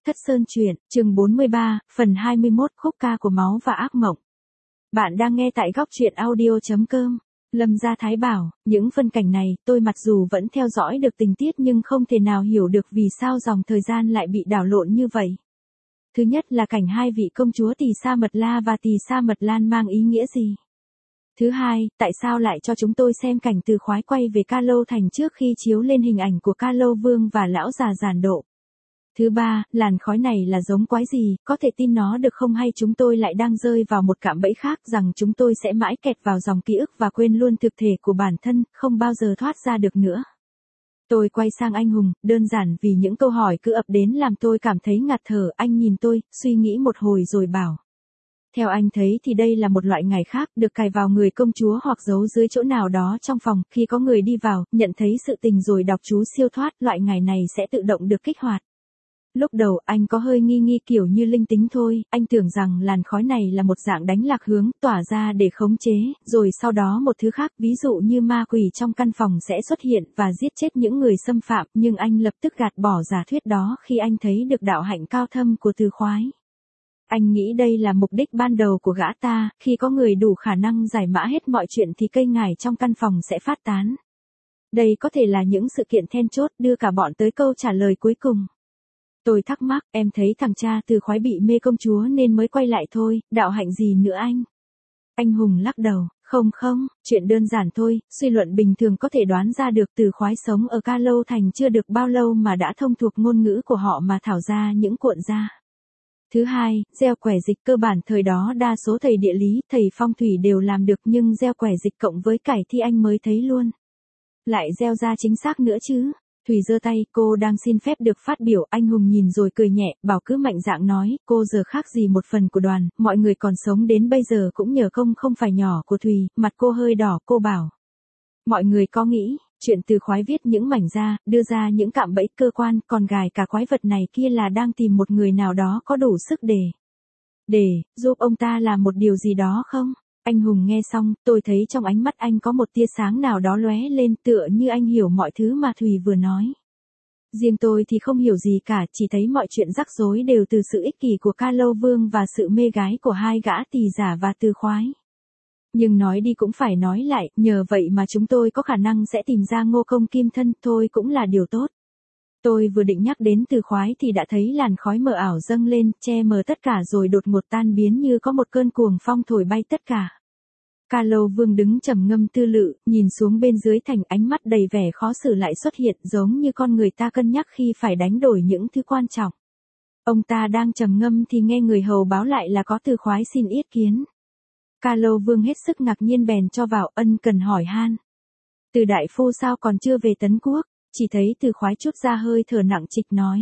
Thất Sơn Truyện, chương 43, phần 21, khúc ca của máu và ác mộng. Bạn đang nghe tại góc truyện audio.com. Lâm Gia Thái bảo, những phân cảnh này, tôi mặc dù vẫn theo dõi được tình tiết nhưng không thể nào hiểu được vì sao dòng thời gian lại bị đảo lộn như vậy. Thứ nhất là cảnh hai vị công chúa Tỳ Sa Mật La và Tỳ Sa Mật Lan mang ý nghĩa gì? Thứ hai, tại sao lại cho chúng tôi xem cảnh Từ Khoái quay về Ca Lâu Thành trước khi chiếu lên hình ảnh của Ca Lâu Vương và lão già giàn độ? Thứ ba, làn khói này là giống quái gì, có thể tin nó được không hay chúng tôi lại đang rơi vào một cạm bẫy khác rằng chúng tôi sẽ mãi kẹt vào dòng ký ức và quên luôn thực thể của bản thân, không bao giờ thoát ra được nữa. Tôi quay sang anh Hùng, đơn giản vì những câu hỏi cứ ập đến làm tôi cảm thấy ngạt thở. Anh nhìn tôi, suy nghĩ một hồi rồi bảo. Theo anh thấy thì đây là một loại ngải khác, được cài vào người công chúa hoặc giấu dưới chỗ nào đó trong phòng, khi có người đi vào, nhận thấy sự tình rồi đọc chú siêu thoát, loại ngải này sẽ tự động được kích hoạt. Lúc đầu anh có hơi nghi kiểu như linh tính thôi, anh tưởng rằng làn khói này là một dạng đánh lạc hướng, tỏa ra để khống chế, rồi sau đó một thứ khác, ví dụ như ma quỷ trong căn phòng sẽ xuất hiện và giết chết những người xâm phạm, nhưng anh lập tức gạt bỏ giả thuyết đó khi anh thấy được đạo hạnh cao thâm của Từ Khoái. Anh nghĩ đây là mục đích ban đầu của gã ta, khi có người đủ khả năng giải mã hết mọi chuyện thì cây ngải trong căn phòng sẽ phát tán. Đây có thể là những sự kiện then chốt đưa cả bọn tới câu trả lời cuối cùng. Tôi thắc mắc, em thấy thằng cha Từ Khoái bị mê công chúa nên mới quay lại thôi, đạo hạnh gì nữa anh? Anh Hùng lắc đầu, không, chuyện đơn giản thôi, suy luận bình thường có thể đoán ra được Từ Khoái sống ở Ca Lâu Thành chưa được bao lâu mà đã thông thuộc ngôn ngữ của họ mà thảo ra những cuộn ra. Thứ hai, gieo quẻ dịch cơ bản thời đó đa số thầy địa lý, thầy phong thủy đều làm được nhưng gieo quẻ dịch cộng với cải thi anh mới thấy luôn. Lại gieo ra chính xác nữa chứ. Thùy giơ tay, cô đang xin phép được phát biểu. Anh Hùng nhìn rồi cười nhẹ, bảo cứ mạnh dạn nói, cô giờ khác gì một phần của đoàn, mọi người còn sống đến bây giờ cũng nhờ công không phải nhỏ của Thùy. Mặt cô hơi đỏ, cô bảo. Mọi người có nghĩ, chuyện Từ Khoái viết những mảnh ra, đưa ra những cạm bẫy cơ quan, còn gài cả quái vật này kia là đang tìm một người nào đó có đủ sức để giúp ông ta làm một điều gì đó không? Anh Hùng nghe xong, tôi thấy trong ánh mắt anh có một tia sáng nào đó lóe lên, tựa như anh hiểu mọi thứ mà Thùy vừa nói. Riêng tôi thì không hiểu gì cả, chỉ thấy mọi chuyện rắc rối đều từ sự ích kỷ của Ca Lâu Vương và sự mê gái của hai gã Tỳ giả và Từ Khoái. Nhưng nói đi cũng phải nói lại, nhờ vậy mà chúng tôi có khả năng sẽ tìm ra Ngô Công Kim Thân, thôi cũng là điều tốt. Tôi vừa định nhắc đến Từ Khoái thì đã thấy làn khói mờ ảo dâng lên, che mờ tất cả rồi đột ngột tan biến như có một cơn cuồng phong thổi bay tất cả. Ca Lâu Vương đứng trầm ngâm tư lự, nhìn xuống bên dưới thành, ánh mắt đầy vẻ khó xử lại xuất hiện, giống như con người ta cân nhắc khi phải đánh đổi những thứ quan trọng. Ông ta đang trầm ngâm thì nghe người hầu báo lại là có Từ Khoái xin yết kiến. Ca Lâu Vương hết sức ngạc nhiên bèn cho vào, ân cần hỏi han. Từ đại phu sao còn chưa về Tấn Quốc? Chỉ thấy Từ Khoái chút ra hơi thở nặng trịch nói.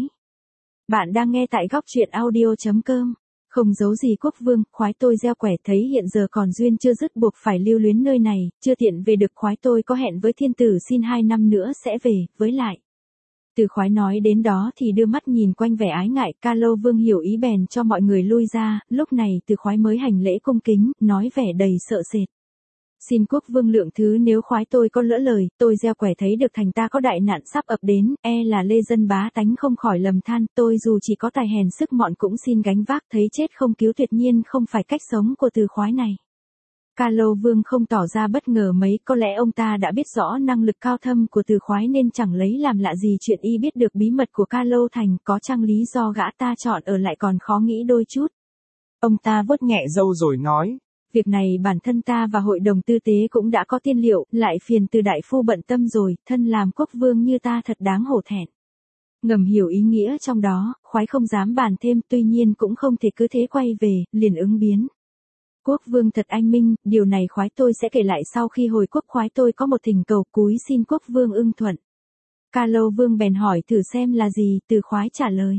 Bạn đang nghe tại góc truyện audio.com. Không giấu gì Quốc Vương, Khoái tôi gieo quẻ thấy hiện giờ còn duyên chưa dứt buộc phải lưu luyến nơi này, chưa tiện về được. Khoái tôi có hẹn với thiên tử xin 2 năm nữa sẽ về, với lại. Từ Khoái nói đến đó thì đưa mắt nhìn quanh vẻ ái ngại, Ca Lâu Vương hiểu ý bèn cho mọi người lui ra, lúc này Từ Khoái mới hành lễ cung kính, nói vẻ đầy sợ sệt. Xin Quốc Vương lượng thứ nếu Khoái tôi có lỡ lời, tôi gieo quẻ thấy được thành ta có đại nạn sắp ập đến, là lê dân bá tánh không khỏi lầm than, tôi dù chỉ có tài hèn sức mọn cũng xin gánh vác, thấy chết không cứu tuyệt nhiên không phải cách sống của Từ Khoái này. Ca Lâu Vương không tỏ ra bất ngờ mấy, có lẽ ông ta đã biết rõ năng lực cao thâm của Từ Khoái nên chẳng lấy làm lạ gì chuyện y biết được bí mật của Ca Lâu Thành, có chăng lý do gã ta chọn ở lại còn khó nghĩ đôi chút. Ông ta vuốt nhẹ râu rồi nói. Việc này bản thân ta và hội đồng tư tế cũng đã có tiên liệu, lại phiền Từ đại phu bận tâm rồi, thân làm quốc vương như ta thật đáng hổ thẹn. Ngầm hiểu ý nghĩa trong đó, Khoái không dám bàn thêm, tuy nhiên cũng không thể cứ thế quay về, liền ứng biến. Quốc vương thật anh minh, điều này Khoái tôi sẽ kể lại sau khi hồi quốc. Khoái tôi có một thỉnh cầu, cúi xin quốc vương ưng thuận. Ca Lâu Vương bèn hỏi thử xem là gì, Từ Khoái trả lời.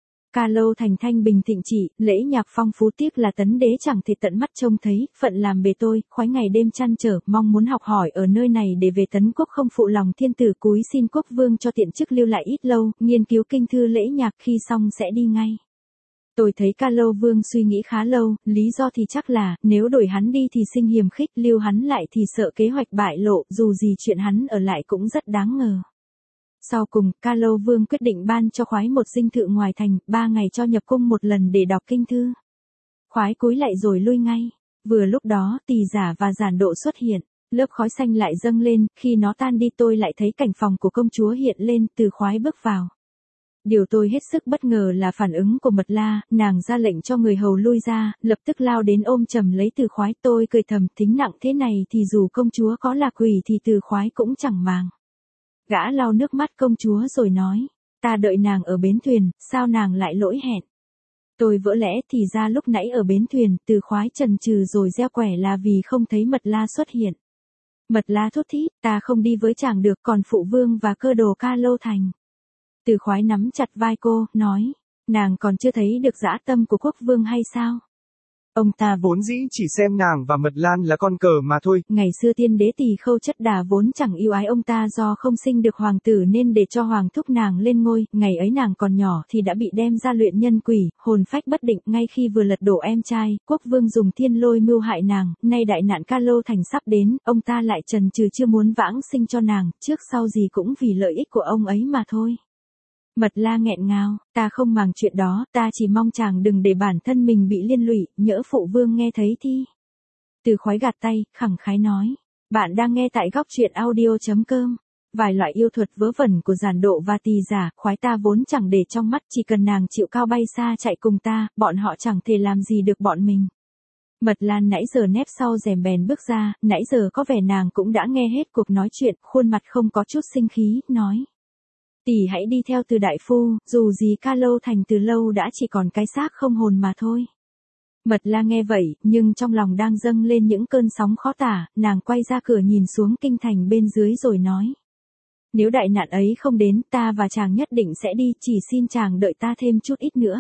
Ca Lâu Thành thanh bình thịnh trị, lễ nhạc phong phú, tiếc là Tấn đế chẳng thể tận mắt trông thấy, phận làm bề tôi, Khoái ngày đêm trăn trở, mong muốn học hỏi ở nơi này để về Tấn Quốc không phụ lòng thiên tử, cúi xin quốc vương cho tiện chức lưu lại ít lâu, nghiên cứu kinh thư lễ nhạc, khi xong sẽ đi ngay. Tôi thấy Ca Lâu Vương suy nghĩ khá lâu, lý do thì chắc là, nếu đổi hắn đi thì sinh hiềm khích, lưu hắn lại thì sợ kế hoạch bại lộ, dù gì chuyện hắn ở lại cũng rất đáng ngờ. Sau cùng, Ca Lâu Vương quyết định ban cho khoái một dinh thự ngoài thành, 3 ngày cho nhập cung một lần để đọc kinh thư. Khoái cúi lạy rồi lui ngay. Vừa lúc đó, Tỳ Giả và Giản Độ xuất hiện. Lớp khói xanh lại dâng lên, khi nó tan đi tôi lại thấy cảnh phòng của công chúa hiện lên, Từ Khoái bước vào. Điều tôi hết sức bất ngờ là phản ứng của Mật La, nàng ra lệnh cho người hầu lui ra, lập tức lao đến ôm chầm lấy Từ Khoái. Tôi cười thầm, thính nặng thế này thì dù công chúa có là quỷ thì Từ Khoái cũng chẳng màng. Gã lau nước mắt công chúa rồi nói, ta đợi nàng ở bến thuyền, sao nàng lại lỗi hẹn? Tôi vỡ lẽ thì ra lúc nãy ở bến thuyền, Từ Khoái chần chừ rồi gieo quẻ là vì không thấy Mật La xuất hiện. Mật La thốt thít, ta không đi với chàng được, còn phụ vương và cơ đồ Ca Lâu Thành. Từ Khoái nắm chặt vai cô, nói, nàng còn chưa thấy được dã tâm của quốc vương hay sao? Ông ta Vốn dĩ chỉ xem nàng và Mật Lan là con cờ mà thôi. Ngày xưa tiên đế Tỳ Khâu Chất Đà vốn chẳng yêu ái ông ta do không sinh được hoàng tử nên để cho hoàng thúc nàng lên ngôi, ngày ấy nàng còn nhỏ thì đã bị đem ra luyện nhân quỷ, hồn phách bất định, ngay khi vừa lật đổ em trai, quốc vương dùng thiên lôi mưu hại nàng, nay đại nạn Ca Lâu Thành sắp đến, ông ta lại chần chừ chưa muốn vãng sinh cho nàng, trước sau gì cũng vì lợi ích của ông ấy mà thôi. Mật La nghẹn ngào, ta không màng chuyện đó, ta chỉ mong chàng đừng để bản thân mình bị liên lụy, nhỡ phụ vương nghe thấy thì. Từ Khoái gạt tay, khẳng khái nói, bạn đang nghe tại góc truyện audio.com. Vài loại yêu thuật vớ vẩn của Giản Độ và Tỳ Giả, Khoái ta vốn chẳng để trong mắt, chỉ cần nàng chịu cao bay xa chạy cùng ta, bọn họ chẳng thể làm gì được bọn mình. Mật Lan nãy giờ nép sau rèm bèn bước ra, nãy giờ có vẻ nàng cũng đã nghe hết cuộc nói chuyện, khuôn mặt không có chút sinh khí, nói. Tỷ hãy đi theo Từ đại phu, dù gì Ca Lâu Thành từ lâu đã chỉ còn cái xác không hồn mà thôi. Mật La nghe vậy, nhưng trong lòng đang dâng lên những cơn sóng khó tả, nàng quay ra cửa nhìn xuống kinh thành bên dưới rồi nói. Nếu đại nạn ấy không đến, ta và chàng nhất định sẽ đi, chỉ xin chàng đợi ta thêm chút ít nữa.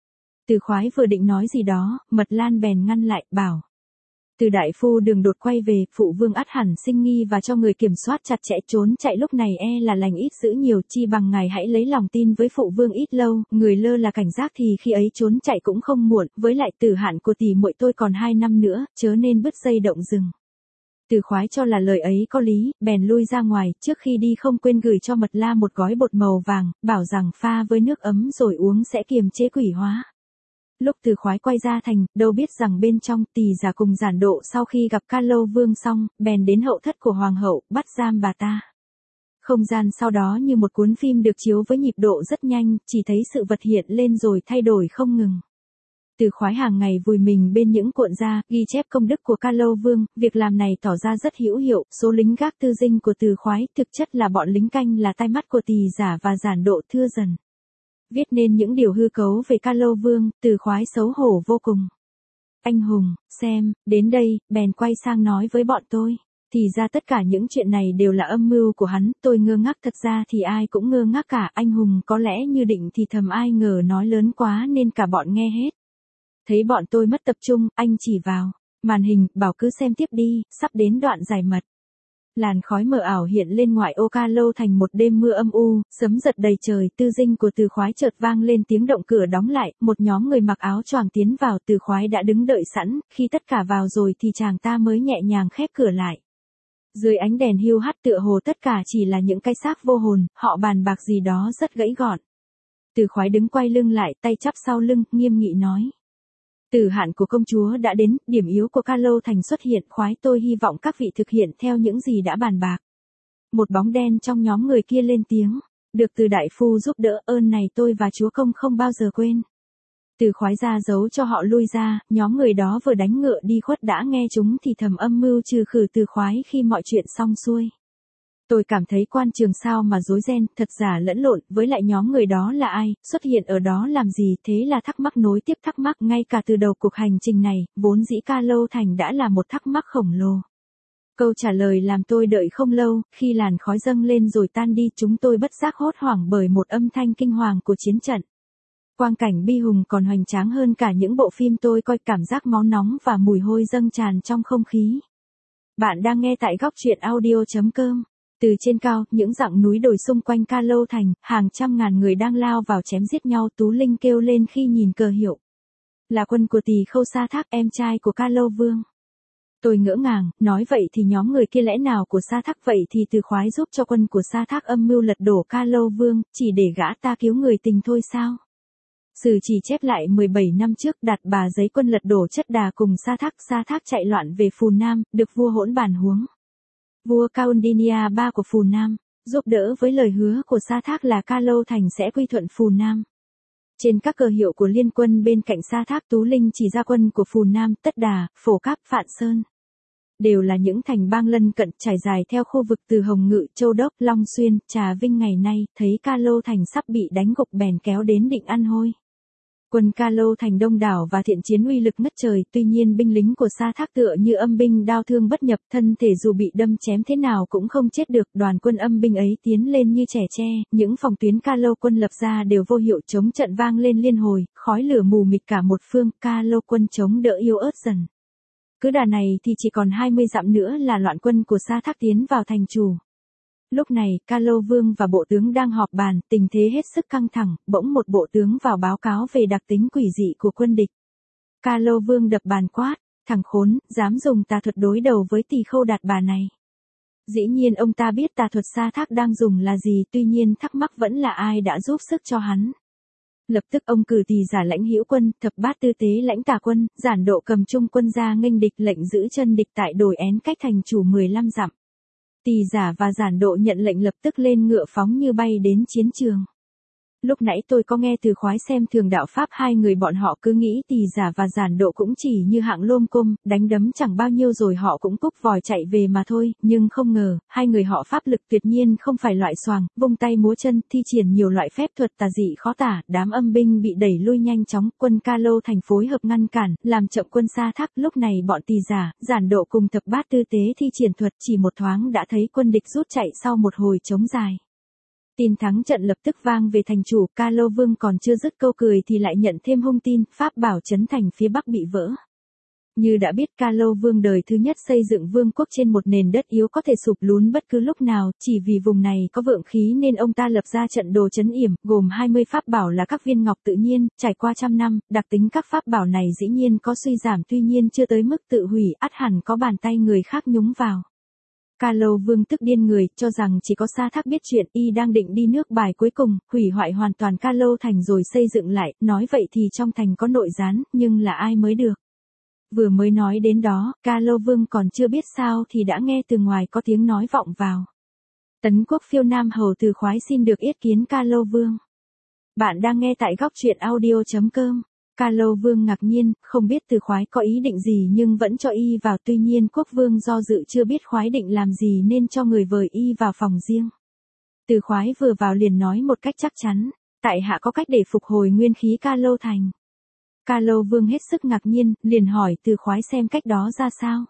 Từ Khoái vừa định nói gì đó, Mật Lan bèn ngăn lại, bảo. Từ đại phu đừng đột quay về, phụ vương ắt hẳn sinh nghi và cho người kiểm soát chặt chẽ, trốn chạy lúc này e là lành ít dữ nhiều, chi bằng ngài hãy lấy lòng tin với phụ vương ít lâu, người lơ là cảnh giác thì khi ấy trốn chạy cũng không muộn, với lại tử hạn của tỷ muội tôi còn 2 năm nữa, chớ nên bứt dây động rừng. Từ Khoái cho là lời ấy có lý, bèn lui ra ngoài, trước khi đi không quên gửi cho Mật La một gói bột màu vàng, bảo rằng pha với nước ấm rồi uống sẽ kiềm chế quỷ hóa. Lúc Từ Khoái quay ra thành, đâu biết rằng bên trong Tỳ Giả cùng Giản Độ sau khi gặp Ca Lâu Vương xong, bèn đến hậu thất của hoàng hậu, bắt giam bà ta. Không gian sau đó như một cuốn phim được chiếu với nhịp độ rất nhanh, chỉ thấy sự vật hiện lên rồi thay đổi không ngừng. Từ Khoái hàng ngày vùi mình bên những cuộn da, ghi chép công đức của Ca Lâu Vương, việc làm này tỏ ra rất hữu hiệu, số lính gác tư dinh của Từ Khoái, thực chất là bọn lính canh là tai mắt của Tỳ Giả và Giản Độ thưa dần. Viết nên những điều hư cấu về Ca Lâu Vương, Từ Khoái xấu hổ vô cùng. Anh hùng, xem, đến đây, bèn quay sang nói với bọn tôi. Thì ra tất cả những chuyện này đều là âm mưu của hắn, tôi ngơ ngác, thật ra thì ai cũng ngơ ngác cả, anh hùng có lẽ như định thì thầm, ai ngờ nói lớn quá nên cả bọn nghe hết. Thấy bọn tôi mất tập trung, anh chỉ vào màn hình, bảo cứ xem tiếp đi, sắp đến đoạn giải mật. Làn khói mờ ảo hiện lên ngoại ô Ca Lâu Thành, một đêm mưa âm u, sấm giật đầy trời, tư dinh của Từ Khoái chợt vang lên tiếng động, cửa đóng lại, một nhóm người mặc áo choàng tiến vào, Từ Khoái đã đứng đợi sẵn, khi tất cả vào rồi thì chàng ta mới nhẹ nhàng khép cửa lại. Dưới ánh đèn hiu hắt tựa hồ tất cả chỉ là những cái xác vô hồn, họ bàn bạc gì đó rất gãy gọn. Từ Khoái đứng quay lưng lại, tay chắp sau lưng, nghiêm nghị nói. Tử hạn của công chúa đã đến, điểm yếu của Ca Lâu Thành xuất hiện, Khoái tôi hy vọng các vị thực hiện theo những gì đã bàn bạc. Một bóng đen trong nhóm người kia lên tiếng, được Từ đại phu giúp đỡ, ơn này tôi và chúa công không bao giờ quên. Từ Khoái ra dấu cho họ lui ra, nhóm người đó vừa đánh ngựa đi khuất đã nghe chúng thì thầm âm mưu trừ khử Từ Khoái khi mọi chuyện xong xuôi. Tôi cảm thấy quan trường sao mà rối ren, thật giả lẫn lộn, với lại nhóm người đó là ai, xuất hiện ở đó làm gì, thế là thắc mắc nối tiếp thắc mắc, ngay cả từ đầu cuộc hành trình này, vốn dĩ Ca Lâu Thành đã là một thắc mắc khổng lồ. Câu trả lời làm tôi đợi không lâu, khi làn khói dâng lên rồi tan đi, chúng tôi bất giác hốt hoảng bởi một âm thanh kinh hoàng của chiến trận. Quang cảnh bi hùng còn hoành tráng hơn cả những bộ phim tôi coi, cảm giác máu nóng và mùi hôi dâng tràn trong không khí. Bạn đang nghe tại góc truyện audio.com. Từ trên cao, những dặng núi đồi xung quanh Ca Lâu Thành, hàng trăm ngàn người đang lao vào chém giết nhau, Tú Linh kêu lên khi nhìn cờ hiệu. Là quân của Tỳ Khâu Sa Thác, em trai của Ca Lâu Vương. Tôi ngỡ ngàng, nói vậy thì nhóm người kia lẽ nào của Sa Thác, vậy thì Từ Khoái giúp cho quân của Sa Thác âm mưu lật đổ Ca Lâu Vương, chỉ để gã ta cứu người tình thôi sao? Sử chỉ chép lại 17 năm trước Đạt Bà giấy quân lật đổ Chất Đà cùng Sa Thác chạy loạn về Phù Nam, được vua Hỗn Bàn huống. Vua Kaundinya ba của Phù Nam, giúp đỡ với lời hứa của Sa Thác là Ca Lâu Thành sẽ quy thuận Phù Nam. Trên các cờ hiệu của liên quân bên cạnh Sa Thác Tú Linh chỉ ra quân của Phù Nam, Tất Đà, Phổ Cáp, Phạn Sơn. Đều là những thành bang lân cận trải dài theo khu vực từ Hồng Ngự, Châu Đốc, Long Xuyên, Trà Vinh ngày nay, thấy Ca Lâu Thành sắp bị đánh gục bèn kéo đến định ăn hôi. Quân Ca Lâu Thành đông đảo và thiện chiến uy lực ngất trời, tuy nhiên binh lính của Sa Thác tựa như âm binh đao thương bất nhập, thân thể dù bị đâm chém thế nào cũng không chết được. Đoàn quân âm binh ấy tiến lên như trẻ tre, những phòng tuyến Ca Lâu quân lập ra đều vô hiệu, chống trận vang lên liên hồi, khói lửa mù mịt cả một phương. Ca Lâu quân chống đỡ yếu ớt dần. Cứ đà này thì chỉ còn 20 dặm nữa là loạn quân của Sa Thác tiến vào thành chủ. Lúc này, Ca Lâu Vương và bộ tướng đang họp bàn, tình thế hết sức căng thẳng, bỗng một bộ tướng vào báo cáo về đặc tính quỷ dị của quân địch. Ca Lâu Vương đập bàn quát, thằng khốn, dám dùng tà thuật đối đầu với Tỳ Khâu Đạt Bà này. Dĩ nhiên ông ta biết tà thuật Sa Thác đang dùng là gì, tuy nhiên thắc mắc vẫn là ai đã giúp sức cho hắn. Lập tức ông cử Tỳ Giả lãnh hữu quân, Thập Bát Tư Tế lãnh tả quân, Giản Độ cầm trung quân ra nghênh địch, lệnh giữ chân địch tại đồi én cách thành chủ 15 dặm. Tỳ Giả và Giản Độ nhận lệnh lập tức lên ngựa phóng như bay đến chiến trường. Lúc nãy tôi có nghe Từ Khoái xem thường đạo pháp hai người bọn họ cứ nghĩ Tỳ Giả và Giản Độ cũng chỉ như hạng lôm côm, đánh đấm chẳng bao nhiêu rồi họ cũng cúp vòi chạy về mà thôi, nhưng không ngờ, hai người họ pháp lực tuyệt nhiên không phải loại xoàng, vung tay múa chân, thi triển nhiều loại phép thuật tà dị khó tả, đám âm binh bị đẩy lui nhanh chóng, quân Ca Lâu Thành phối hợp ngăn cản, làm chậm quân Sa Thác. Lúc này bọn Tỳ Giả, Giản Độ cùng Thập Bát Tư Tế thi triển thuật, chỉ một thoáng đã thấy quân địch rút chạy sau một hồi chống dài. Tin thắng trận lập tức vang về thành chủ, Ca Lâu Vương còn chưa dứt câu cười thì lại nhận thêm hung tin, pháp bảo trấn thành phía bắc bị vỡ. Như đã biết, Ca Lâu Vương đời thứ nhất xây dựng vương quốc trên một nền đất yếu có thể sụp lún bất cứ lúc nào, chỉ vì vùng này có vượng khí nên ông ta lập ra trận đồ trấn yểm, gồm 20 pháp bảo là các viên ngọc tự nhiên, trải qua trăm năm, đặc tính các pháp bảo này dĩ nhiên có suy giảm, tuy nhiên chưa tới mức tự hủy, ắt hẳn có bàn tay người khác nhúng vào. Ca Lâu Vương tức điên người, cho rằng chỉ có Sa Thác biết chuyện, y đang định đi nước bài cuối cùng, hủy hoại hoàn toàn Ca Lâu Thành rồi xây dựng lại, nói vậy thì trong thành có nội gián, nhưng là ai mới được. Vừa mới nói đến đó, Ca Lâu Vương còn chưa biết sao thì đã nghe từ ngoài có tiếng nói vọng vào. Tấn Quốc Phiêu Nam Hầu Từ Khoái xin được yết kiến Ca Lâu Vương. Bạn đang nghe tại góc truyện audio.com. Ca Lâu Vương ngạc nhiên, không biết Từ Khoái có ý định gì nhưng vẫn cho y vào, tuy nhiên Quốc Vương do dự chưa biết Khoái định làm gì nên cho người vời y vào phòng riêng. Từ Khoái vừa vào liền nói một cách chắc chắn, tại hạ có cách để phục hồi nguyên khí Ca Lâu Thành. Ca Lâu Vương hết sức ngạc nhiên, liền hỏi Từ Khoái xem cách đó ra sao.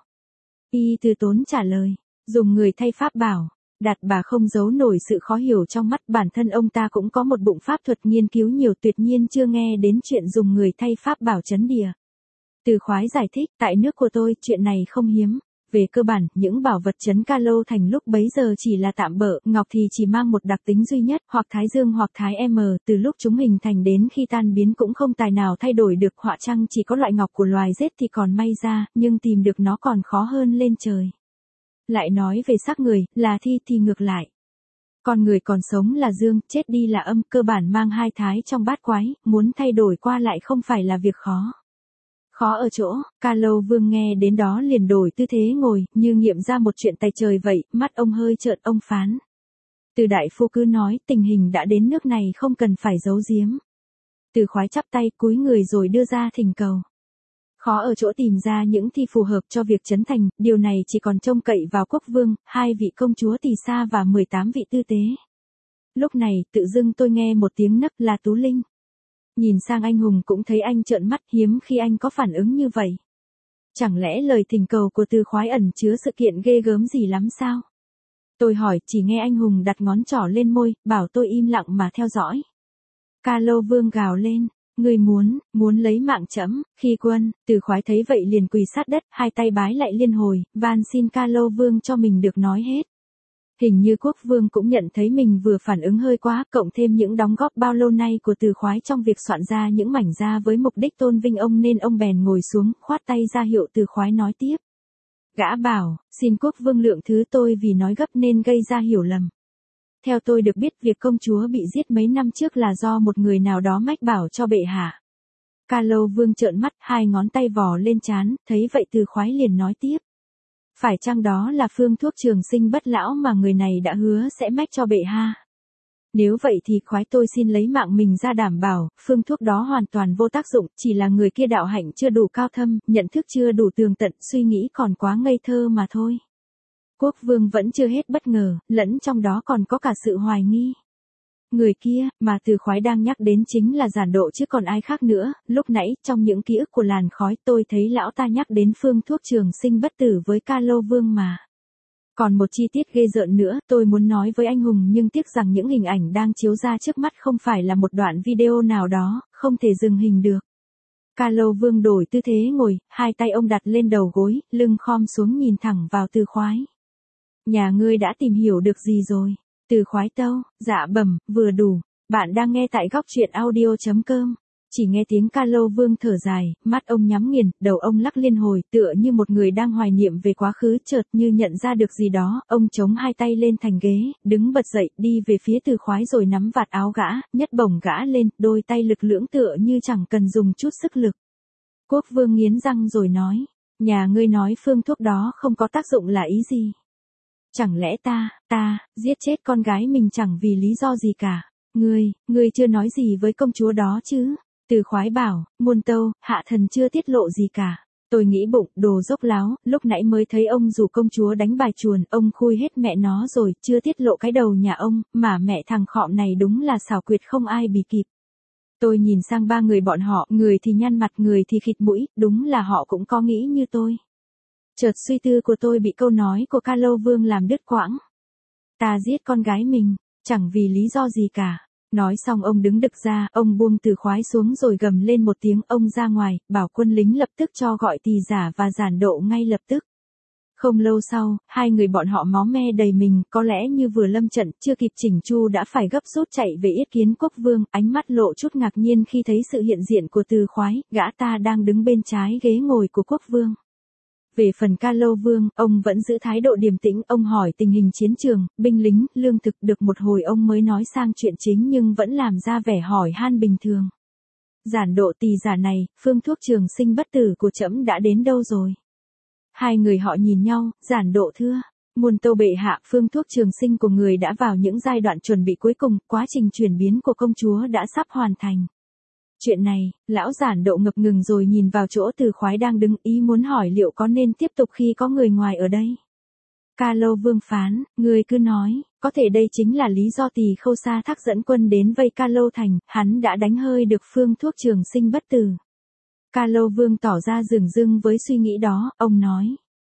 Y từ tốn trả lời, dùng người thay pháp bảo. Đạt Bà không giấu nổi sự khó hiểu trong mắt, bản thân ông ta cũng có một bụng pháp thuật nghiên cứu nhiều, tuyệt nhiên chưa nghe đến chuyện dùng người thay pháp bảo trấn địa. Từ Khoái giải thích, tại nước của tôi, chuyện này không hiếm. Về cơ bản, những bảo vật trấn Ca Lâu Thành lúc bấy giờ chỉ là tạm bợ, ngọc thì chỉ mang một đặc tính duy nhất, hoặc thái dương hoặc thái m, từ lúc chúng hình thành đến khi tan biến cũng không tài nào thay đổi được, họa chăng chỉ có loại ngọc của loài rết thì còn may ra, nhưng tìm được nó còn khó hơn lên trời. Lại nói về xác người, là thi thì ngược lại. Con người còn sống là dương, chết đi là âm, cơ bản mang hai thái trong bát quái, muốn thay đổi qua lại không phải là việc khó. Khó ở chỗ, Ca Lâu Vương nghe đến đó liền đổi tư thế ngồi, như nghiệm ra một chuyện tay trời vậy, mắt ông hơi trợn, ông phán. Từ đại phu cứ nói, tình hình đã đến nước này không cần phải giấu giếm. Từ Khoái chắp tay cúi người rồi đưa ra thỉnh cầu. Khó ở chỗ tìm ra những thi phù hợp cho việc trấn thành, điều này chỉ còn trông cậy vào Quốc Vương, 2 vị công chúa Tỳ Sa và 18 vị tư tế. Lúc này, tự dưng tôi nghe một tiếng nấc là Tú Linh. Nhìn sang anh hùng cũng thấy anh trợn mắt, hiếm khi anh có phản ứng như vậy. Chẳng lẽ lời thỉnh cầu của Từ Khoái ẩn chứa sự kiện ghê gớm gì lắm sao? Tôi hỏi, chỉ nghe anh hùng đặt ngón trỏ lên môi, bảo tôi im lặng mà theo dõi. Ca Lâu Vương gào lên. Người muốn lấy mạng trẫm. Khi quân, Từ Khoái thấy vậy liền quỳ sát đất, hai tay bái lại liên hồi, van xin Ca Lâu Vương cho mình được nói hết. Hình như Quốc Vương cũng nhận thấy mình vừa phản ứng hơi quá, cộng thêm những đóng góp bao lâu nay của Từ Khoái trong việc soạn ra những mảnh ra với mục đích tôn vinh ông nên ông bèn ngồi xuống, khoát tay ra hiệu Từ Khoái nói tiếp. Gã bảo, xin quốc vương lượng thứ tôi vì nói gấp nên gây ra hiểu lầm. Theo tôi được biết việc công chúa bị giết mấy năm trước là do một người nào đó mách bảo cho bệ hạ. Ca Lâu Vương trợn mắt, hai ngón tay vò lên trán, thấy vậy Từ Khoái liền nói tiếp. Phải chăng đó là phương thuốc trường sinh bất lão mà người này đã hứa sẽ mách cho bệ hạ? Nếu vậy thì khoái tôi xin lấy mạng mình ra đảm bảo, phương thuốc đó hoàn toàn vô tác dụng, chỉ là người kia đạo hạnh chưa đủ cao thâm, nhận thức chưa đủ tường tận, suy nghĩ còn quá ngây thơ mà thôi. Quốc vương vẫn chưa hết bất ngờ, lẫn trong đó còn có cả sự hoài nghi. Người kia, mà Từ Khoái đang nhắc đến chính là Giản Độ chứ còn ai khác nữa, lúc nãy, trong những ký ức của làn khói tôi thấy lão ta nhắc đến phương thuốc trường sinh bất tử với Ca Lâu Vương mà. Còn một chi tiết ghê rợn nữa, tôi muốn nói với anh Hùng nhưng tiếc rằng những hình ảnh đang chiếu ra trước mắt không phải là một đoạn video nào đó, không thể dừng hình được. Ca Lâu Vương đổi tư thế ngồi, hai tay ông đặt lên đầu gối, lưng khom xuống nhìn thẳng vào Từ Khoái. Nhà ngươi đã tìm hiểu được gì rồi? Từ Khoái tâu, dạ bẩm, vừa đủ. Bạn đang nghe tại góc truyện audio.com. Chỉ nghe tiếng Ca Lâu Vương thở dài, mắt ông nhắm nghiền, đầu ông lắc liên hồi, tựa như một người đang hoài niệm về quá khứ, chợt như nhận ra được gì đó, ông chống hai tay lên thành ghế, đứng bật dậy, đi về phía Từ Khoái rồi nắm vạt áo gã, nhất bổng gã lên, đôi tay lực lưỡng tựa như chẳng cần dùng chút sức lực. Quốc vương nghiến răng rồi nói, nhà ngươi nói phương thuốc đó không có tác dụng là ý gì? Chẳng lẽ ta, giết chết con gái mình chẳng vì lý do gì cả? Ngươi chưa nói gì với công chúa đó chứ? Từ Khoái bảo, muôn tâu, hạ thần chưa tiết lộ gì cả. Tôi nghĩ bụng, đồ dốc láo, lúc nãy mới thấy ông rủ công chúa đánh bài chuồn, ông khui hết mẹ nó rồi, chưa tiết lộ cái đầu nhà ông, mà mẹ thằng khọm này đúng là xảo quyệt không ai bì kịp. Tôi nhìn sang ba người bọn họ, người thì nhăn mặt, người thì khịt mũi, đúng là họ cũng có nghĩ như tôi. Chợt suy tư của tôi bị câu nói của Ca Lâu Vương làm đứt quãng. Ta giết con gái mình, chẳng vì lý do gì cả. Nói xong ông đứng đực ra, ông buông Từ Khoái xuống rồi gầm lên một tiếng, ông ra ngoài, bảo quân lính lập tức cho gọi Tỳ Giả và Giản Độ ngay lập tức. Không lâu sau, hai người bọn họ máu me đầy mình, có lẽ như vừa lâm trận, chưa kịp chỉnh chu đã phải gấp rút chạy về yết kiến quốc vương, ánh mắt lộ chút ngạc nhiên khi thấy sự hiện diện của Từ Khoái, gã ta đang đứng bên trái ghế ngồi của quốc vương. Về phần Ca Lâu Vương, ông vẫn giữ thái độ điềm tĩnh, ông hỏi tình hình chiến trường, binh lính, lương thực, được một hồi ông mới nói sang chuyện chính nhưng vẫn làm ra vẻ hỏi han bình thường. Giản Độ Tỳ Giả này, phương thuốc trường sinh bất tử của trẫm đã đến đâu rồi? Hai người họ nhìn nhau, Giản Độ thưa, muôn tâu bệ hạ, phương thuốc trường sinh của người đã vào những giai đoạn chuẩn bị cuối cùng, quá trình chuyển biến của công chúa đã sắp hoàn thành. Chuyện này, lão Giản Độ ngập ngừng rồi nhìn vào chỗ Từ Khoái đang đứng, ý muốn hỏi liệu có nên tiếp tục khi có người ngoài ở đây. Ca Lâu Vương phán, người cứ nói, có thể đây chính là lý do Tỳ Khâu Sa Thác dẫn quân đến vây Ca Lâu Thành, hắn đã đánh hơi được phương thuốc trường sinh bất tử. Ca Lâu Vương tỏ ra dửng dưng với suy nghĩ đó, ông nói.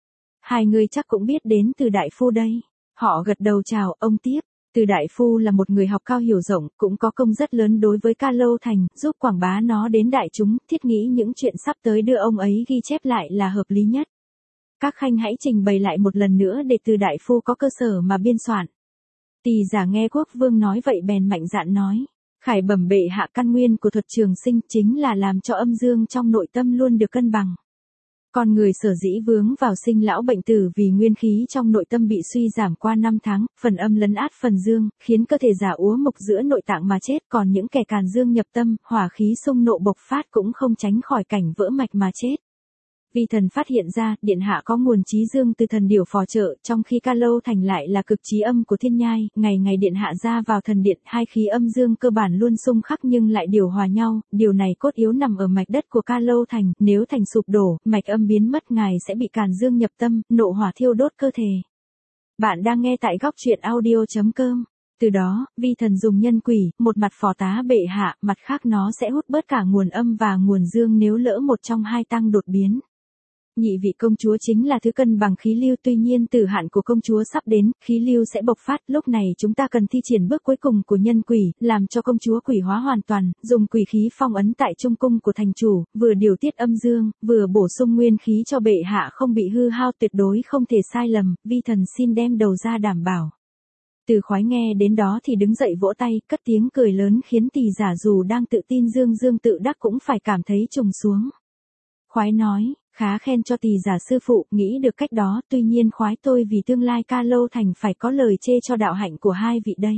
Hai người chắc cũng biết đến Từ Đại Phu đây. Họ gật đầu chào, ông tiếp. Từ Đại Phu là một người học cao hiểu rộng, cũng có công rất lớn đối với Ca Lâu Thành, giúp quảng bá nó đến đại chúng, thiết nghĩ những chuyện sắp tới đưa ông ấy ghi chép lại là hợp lý nhất. Các khanh hãy trình bày lại một lần nữa để Từ Đại Phu có cơ sở mà biên soạn. Tỳ Giả nghe quốc vương nói vậy bèn mạnh dạn nói. Khải bẩm bệ hạ, căn nguyên của thuật trường sinh chính là làm cho âm dương trong nội tâm luôn được cân bằng. Con người sở dĩ vướng vào sinh lão bệnh tử vì nguyên khí trong nội tâm bị suy giảm qua 5 tháng, phần âm lấn át phần dương, khiến cơ thể già úa mục giữa nội tạng mà chết, còn những kẻ càn dương nhập tâm, hỏa khí xung nộ bộc phát cũng không tránh khỏi cảnh vỡ mạch mà chết. Vi thần phát hiện ra, điện hạ có nguồn chí dương từ thần điểu phò trợ, trong khi Ca Lâu Thành lại là cực chí âm của thiên nhai, ngày ngày điện hạ ra vào thần điện, hai khí âm dương cơ bản luôn xung khắc nhưng lại điều hòa nhau, điều này cốt yếu nằm ở mạch đất của Ca Lâu Thành, nếu thành sụp đổ, mạch âm biến mất ngài sẽ bị càn dương nhập tâm, nộ hỏa thiêu đốt cơ thể. Bạn đang nghe tại góc truyện audio.com. Từ đó, vi thần dùng nhân quỷ, một mặt phò tá bệ hạ, mặt khác nó sẽ hút bớt cả nguồn âm và nguồn dương nếu lỡ một trong hai tăng đột biến. Nhị vị công chúa chính là thứ cân bằng khí lưu, tuy nhiên tử hạn của công chúa sắp đến, khí lưu sẽ bộc phát, lúc này chúng ta cần thi triển bước cuối cùng của nhân quỷ, làm cho công chúa quỷ hóa hoàn toàn, dùng quỷ khí phong ấn tại trung cung của thành chủ, vừa điều tiết âm dương, vừa bổ sung nguyên khí cho bệ hạ không bị hư hao, tuyệt đối không thể sai lầm, vi thần xin đem đầu ra đảm bảo. Từ Khoái nghe đến đó thì đứng dậy vỗ tay, cất tiếng cười lớn khiến Tỳ Giả dù đang tự tin dương tự đắc cũng phải cảm thấy trùng xuống. Khoái nói, Khá khen cho Tỳ giả sư phụ, nghĩ được cách đó, tuy nhiên khoái tôi vì tương lai Ca Lâu Thành phải có lời chê cho đạo hạnh của hai vị đây.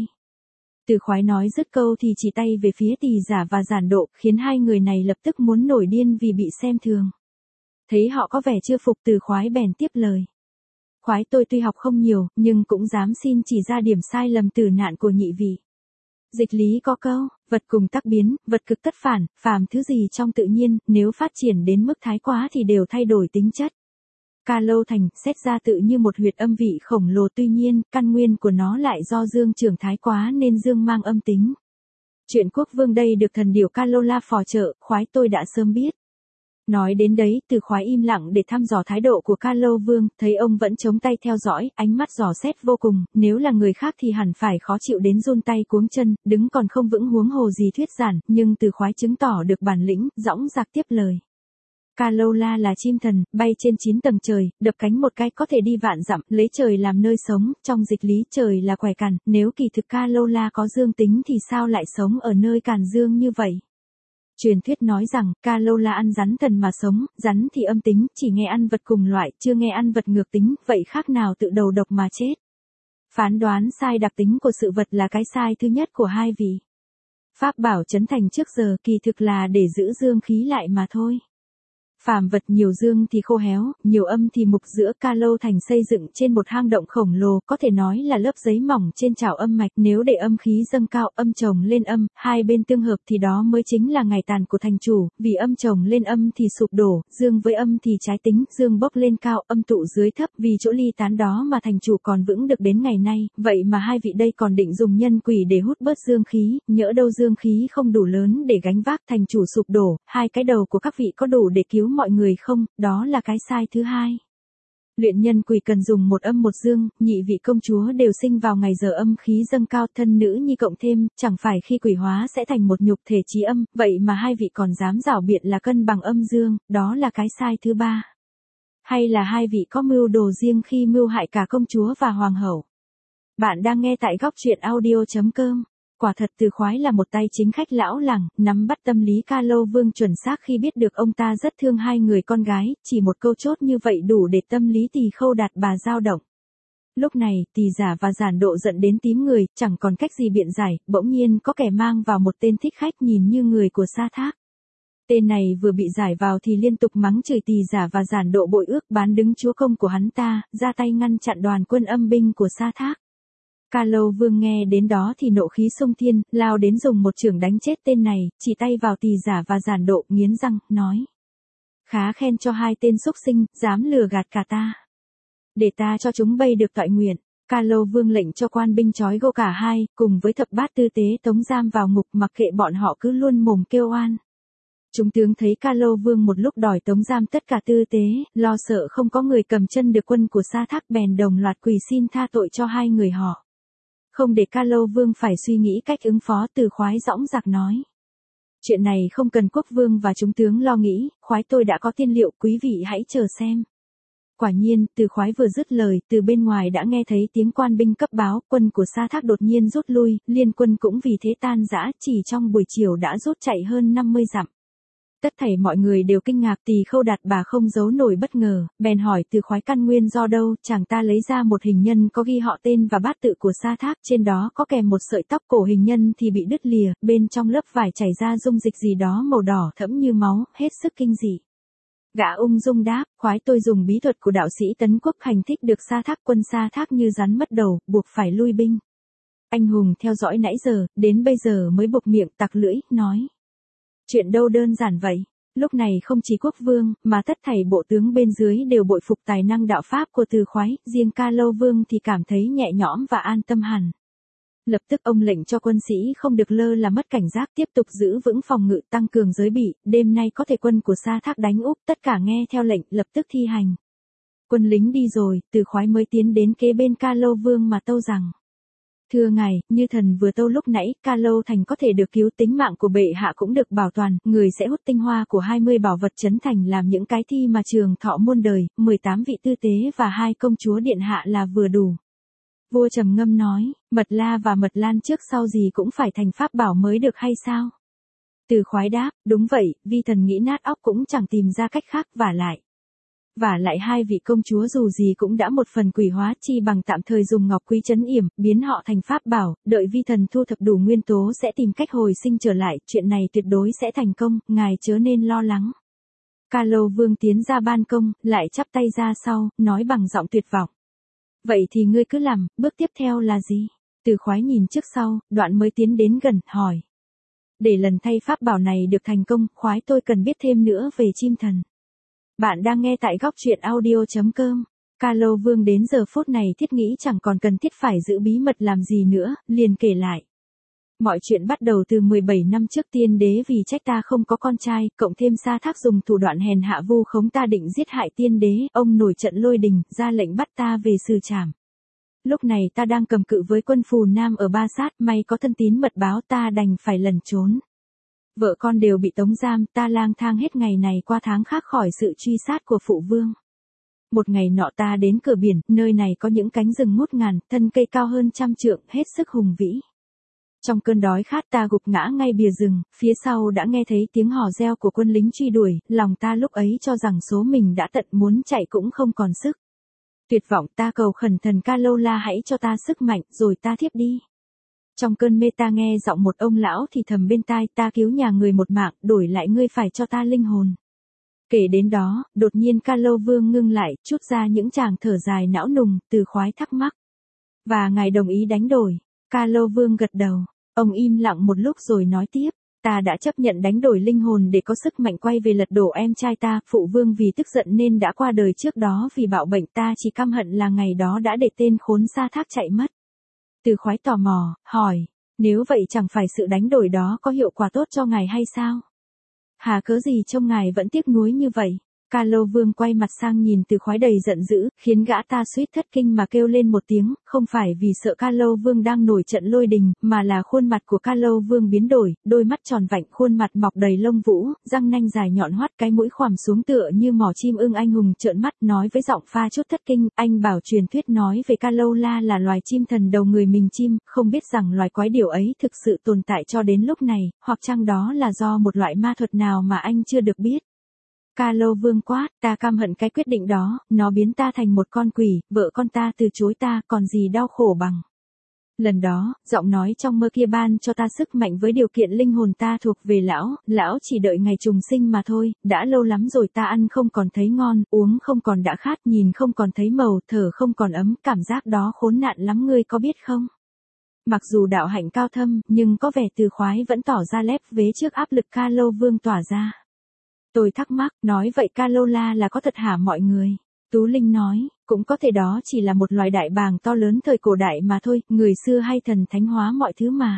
Từ khoái nói dứt câu thì chỉ tay về phía Tỳ giả và Giản Độ, khiến hai người này lập tức muốn nổi điên vì bị xem thường. Thấy họ có vẻ chưa phục, Từ khoái bèn tiếp lời. Khoái tôi tuy học không nhiều, nhưng cũng dám xin chỉ ra điểm sai lầm tử nạn của nhị vị. Dịch lý có câu, vật cùng tác biến, vật cực tất phản, phàm thứ gì trong tự nhiên, nếu phát triển đến mức thái quá thì đều thay đổi tính chất. Ca Lâu Thành, xét ra tự như một huyệt âm vị khổng lồ, tuy nhiên, căn nguyên của nó lại do dương trưởng thái quá nên dương mang âm tính. Chuyện quốc vương đây được thần điểu Ca Lô La phò trợ, khoái tôi đã sớm biết. Nói đến đấy, Từ khoái im lặng để thăm dò thái độ của Ca Lâu Vương, thấy ông vẫn chống tay theo dõi, ánh mắt dò xét vô cùng, nếu là người khác thì hẳn phải khó chịu đến run tay cuống chân, đứng còn không vững huống hồ gì thuyết giản, nhưng Từ khoái chứng tỏ được bản lĩnh, dõng dạc tiếp lời. Ca Lâu La là chim thần, bay trên 9 tầng trời, đập cánh một cái có thể đi vạn dặm, lấy trời làm nơi sống, trong dịch lý trời là quẻ càn, nếu kỳ thực Ca Lâu La có dương tính thì sao lại sống ở nơi càn dương như vậy? Truyền thuyết nói rằng, Ca Lâu La ăn rắn thần mà sống, rắn thì âm tính, chỉ nghe ăn vật cùng loại, chưa nghe ăn vật ngược tính, vậy khác nào tự đầu độc mà chết. Phán đoán sai đặc tính của sự vật là cái sai thứ nhất của hai vị. Pháp bảo trấn thành trước giờ kỳ thực là để giữ dương khí lại mà thôi. Phàm vật nhiều dương thì khô héo, nhiều âm thì mục, giữa Ca Lâu Thành xây dựng trên một hang động khổng lồ, có thể nói là lớp giấy mỏng trên chảo âm mạch, nếu để âm khí dâng cao, âm chồng lên âm, hai bên tương hợp thì đó mới chính là ngày tàn của thành chủ, vì âm chồng lên âm thì sụp đổ, dương với âm thì trái tính, dương bốc lên cao, âm tụ dưới thấp, vì chỗ ly tán đó mà thành chủ còn vững được đến ngày nay, vậy mà hai vị đây còn định dùng nhân quỷ để hút bớt dương khí, nhỡ đâu dương khí không đủ lớn để gánh vác, thành chủ sụp đổ, hai cái đầu của các vị có đủ để cứu mọi người không, đó là cái sai thứ hai. Luyện nhân quỷ cần dùng một âm một dương, nhị vị công chúa đều sinh vào ngày giờ âm khí dâng cao, thân nữ nhi cộng thêm, chẳng phải khi quỷ hóa sẽ thành một nhục thể trí âm, vậy mà hai vị còn dám giảo biện là cân bằng âm dương, đó là cái sai thứ ba. Hay là hai vị có mưu đồ riêng khi mưu hại cả công chúa và hoàng hậu? Bạn đang nghe tại góc truyện audio.com. Quả thật Từ khoái là một tay chính khách lão làng, nắm bắt tâm lý Ca Lâu Vương chuẩn xác khi biết được ông ta rất thương hai người con gái, chỉ một câu chốt như vậy đủ để tâm lý Tỳ Khâu Đạt bà dao động. Lúc này, Tỳ giả và Giản Độ giận đến tím người, chẳng còn cách gì biện giải, bỗng nhiên có kẻ mang vào một tên thích khách nhìn như người của Sa Thác. Tên này vừa bị giải vào thì liên tục mắng chửi Tỳ giả và Giản Độ bội ước bán đứng chúa công của hắn ta, ra tay ngăn chặn đoàn quân âm binh của Sa Thác. Ca Lâu Vương nghe đến đó thì nộ khí xông thiên, lao đến dùng một chưởng đánh chết tên này, chỉ tay vào Tỳ giả và Giản Độ, nghiến răng, nói. Khá khen cho hai tên xúc sinh, dám lừa gạt cả ta. Để ta cho chúng bay được toại nguyện. Ca Lâu Vương lệnh cho quan binh trói gô cả hai, cùng với thập bát tư tế tống giam vào ngục, mặc kệ bọn họ cứ luôn mồm kêu oan. Chúng tướng thấy Ca Lâu Vương một lúc đòi tống giam tất cả tư tế, lo sợ không có người cầm chân được quân của Sa Thác, bèn đồng loạt quỳ xin tha tội cho hai người họ. Không để Ca Lâu Vương phải suy nghĩ cách ứng phó, Từ khoái dõng dạc nói. Chuyện này không cần quốc vương và chúng tướng lo nghĩ, khoái tôi đã có tiên liệu, quý vị hãy chờ xem. Quả nhiên, Từ khoái vừa dứt lời, từ bên ngoài đã nghe thấy tiếng quan binh cấp báo, quân của Sa Thác đột nhiên rút lui, liên quân cũng vì thế tan rã, chỉ trong buổi chiều đã rút chạy hơn 50 dặm. Tất thảy mọi người đều kinh ngạc, Tỳ Khâu Đạt bà không giấu nổi bất ngờ, bèn hỏi Từ khoái căn nguyên do đâu, chàng ta lấy ra một hình nhân có ghi họ tên và bát tự của Sa Thác, trên đó có kèm một sợi tóc, cổ hình nhân thì bị đứt lìa, bên trong lớp vải chảy ra dung dịch gì đó màu đỏ thẫm như máu, hết sức kinh dị. Gã ung dung đáp, khoái tôi dùng bí thuật của đạo sĩ Tấn Quốc hành thích được Sa Thác, quân Sa Thác như rắn mất đầu, buộc phải lui binh. Anh hùng theo dõi nãy giờ, đến bây giờ mới buộc miệng tặc lưỡi, nói. Chuyện đâu đơn giản vậy. Lúc này không chỉ quốc vương, mà tất thảy bộ tướng bên dưới đều bội phục tài năng đạo pháp của Từ khoái, riêng Ca Lâu Vương thì cảm thấy nhẹ nhõm và an tâm hẳn. Lập tức ông lệnh cho quân sĩ không được lơ là mất cảnh giác, tiếp tục giữ vững phòng ngự, tăng cường giới bị, đêm nay có thể quân của Sa Thác đánh úp, tất cả nghe theo lệnh, lập tức thi hành. Quân lính đi rồi, Từ khoái mới tiến đến kế bên Ca Lâu Vương mà tâu rằng. Thưa ngài, như thần vừa tâu lúc nãy, Ca Lâu Thành có thể được cứu, tính mạng của bệ hạ cũng được bảo toàn, người sẽ hút tinh hoa của 20 bảo vật trấn thành làm những cái thi mà trường thọ muôn đời, 18 vị tư tế và 2 công chúa điện hạ là vừa đủ. Vua trầm ngâm nói, Mật La và Mật Lan trước sau gì cũng phải thành pháp bảo mới được hay sao? Từ khoái đáp, đúng vậy, vi thần nghĩ nát óc cũng chẳng tìm ra cách khác, vả lại. Và lại hai vị công chúa dù gì cũng đã một phần quỷ hóa, chi bằng tạm thời dùng ngọc quý trấn yểm, biến họ thành pháp bảo, đợi vi thần thu thập đủ nguyên tố sẽ tìm cách hồi sinh trở lại, chuyện này tuyệt đối sẽ thành công, ngài chớ nên lo lắng. Ca Lâu Vương tiến ra ban công, lại chắp tay ra sau, nói bằng giọng tuyệt vọng. Vậy thì ngươi cứ làm, bước tiếp theo là gì? Từ Khoái nhìn trước sau, đoạn mới tiến đến gần, hỏi. Để lần thay pháp bảo này được thành công, Khoái tôi cần biết thêm nữa về chim thần. Bạn đang nghe tại góc truyện audio.com. Ca Lâu Vương đến giờ phút này thiết nghĩ chẳng còn cần thiết phải giữ bí mật làm gì nữa, liền kể lại. Mọi chuyện bắt đầu từ 17 năm trước, tiên đế vì trách ta không có con trai, cộng thêm Sa Thác dùng thủ đoạn hèn hạ vu khống ta định giết hại tiên đế, ông nổi trận lôi đình, ra lệnh bắt ta về xử trảm. Lúc này ta đang cầm cự với quân Phù Nam ở Ba Sát, may có thân tín mật báo ta đành phải lẩn trốn. Vợ con đều bị tống giam, ta lang thang hết ngày này qua tháng khác khỏi sự truy sát của phụ vương. Một ngày nọ ta đến cửa biển, nơi này có những cánh rừng ngút ngàn, thân cây cao hơn 100 trượng, hết sức hùng vĩ. Trong cơn đói khát ta gục ngã ngay bìa rừng, phía sau đã nghe thấy tiếng hò reo của quân lính truy đuổi, lòng ta lúc ấy cho rằng số mình đã tận, muốn chạy cũng không còn sức. Tuyệt vọng ta cầu khẩn thần Ca Lâu La hãy cho ta sức mạnh, rồi ta thiếp đi. Trong cơn mê ta nghe giọng một ông lão thì thầm bên tai, ta cứu nhà người một mạng, đổi lại ngươi phải cho ta linh hồn. Kể đến đó, đột nhiên Ca Lâu Vương ngưng lại, trút ra những tràng thở dài não nùng, Từ Khoái thắc mắc. Và ngài đồng ý đánh đổi. Ca Lâu Vương gật đầu. Ông im lặng một lúc rồi nói tiếp. Ta đã chấp nhận đánh đổi linh hồn để có sức mạnh quay về lật đổ em trai ta, phụ vương vì tức giận nên đã qua đời trước đó vì bạo bệnh, ta chỉ căm hận là ngày đó đã để tên khốn Sa Thác chạy mất. Từ Khoái tò mò, hỏi, nếu vậy chẳng phải sự đánh đổi đó có hiệu quả tốt cho ngài hay sao? Hà cớ gì trông ngài vẫn tiếc nuối như vậy? Ca Lâu Vương quay mặt sang nhìn Từ Khoái đầy giận dữ, khiến gã ta suýt thất kinh mà kêu lên một tiếng, không phải vì sợ Ca Lâu Vương đang nổi trận lôi đình, mà là khuôn mặt của Ca Lâu Vương biến đổi, đôi mắt tròn vạnh, khuôn mặt mọc đầy lông vũ, răng nanh dài nhọn hoắt, cái mũi khoằm xuống tựa như mỏ chim ưng. Anh hùng trợn mắt nói với giọng pha chút thất kinh, anh bảo truyền thuyết nói về Ca Lâu La là loài chim thần đầu người mình chim, không biết rằng loài quái điểu ấy thực sự tồn tại cho đến lúc này, hoặc chăng đó là do một loại ma thuật nào mà anh chưa được biết. Ca Lâu Vương quát, ta căm hận cái quyết định đó, nó biến ta thành một con quỷ, vợ con ta từ chối ta, còn gì đau khổ bằng. Lần đó, giọng nói trong mơ kia ban cho ta sức mạnh với điều kiện linh hồn ta thuộc về lão chỉ đợi ngày trùng sinh mà thôi, đã lâu lắm rồi ta ăn không còn thấy ngon, uống không còn đã khát, nhìn không còn thấy màu, thở không còn ấm, cảm giác đó khốn nạn lắm ngươi có biết không? Mặc dù đạo hạnh cao thâm, nhưng có vẻ Từ Khoái vẫn tỏ ra lép vế trước áp lực Ca Lâu Vương tỏa ra. Tôi thắc mắc, nói vậy Ca Lâu La là có thật hả mọi người? Tú Linh nói, cũng có thể đó chỉ là một loài đại bàng to lớn thời cổ đại mà thôi, người xưa hay thần thánh hóa mọi thứ mà.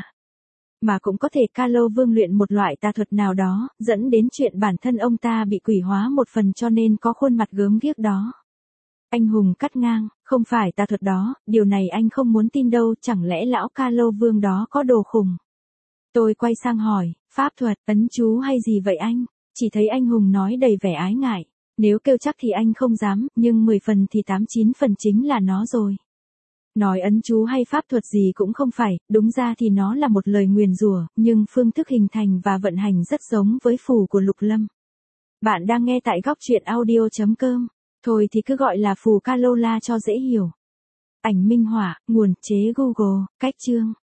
Mà cũng có thể Ca Lâu Vương luyện một loại tà thuật nào đó, dẫn đến chuyện bản thân ông ta bị quỷ hóa một phần cho nên có khuôn mặt gớm ghiếc đó. Anh hùng cắt ngang, không phải tà thuật đó, điều này anh không muốn tin đâu, chẳng lẽ lão Ca Lâu Vương đó có đồ khùng? Tôi quay sang hỏi, pháp thuật, ấn chú hay gì vậy anh? Chỉ thấy anh hùng nói đầy vẻ ái ngại. Nếu kêu chắc thì anh không dám, nhưng 10 phần thì 8-9 phần chính là nó rồi. Nói ấn chú hay pháp thuật gì cũng không phải, đúng ra thì nó là một lời nguyền rủa, nhưng phương thức hình thành và vận hành rất giống với phù của Lục Lâm. Bạn đang nghe tại góc truyện audio.com. Thôi thì cứ gọi là phù Ca Lâu La cho dễ hiểu. Ảnh minh họa, nguồn chế Google, cách chương.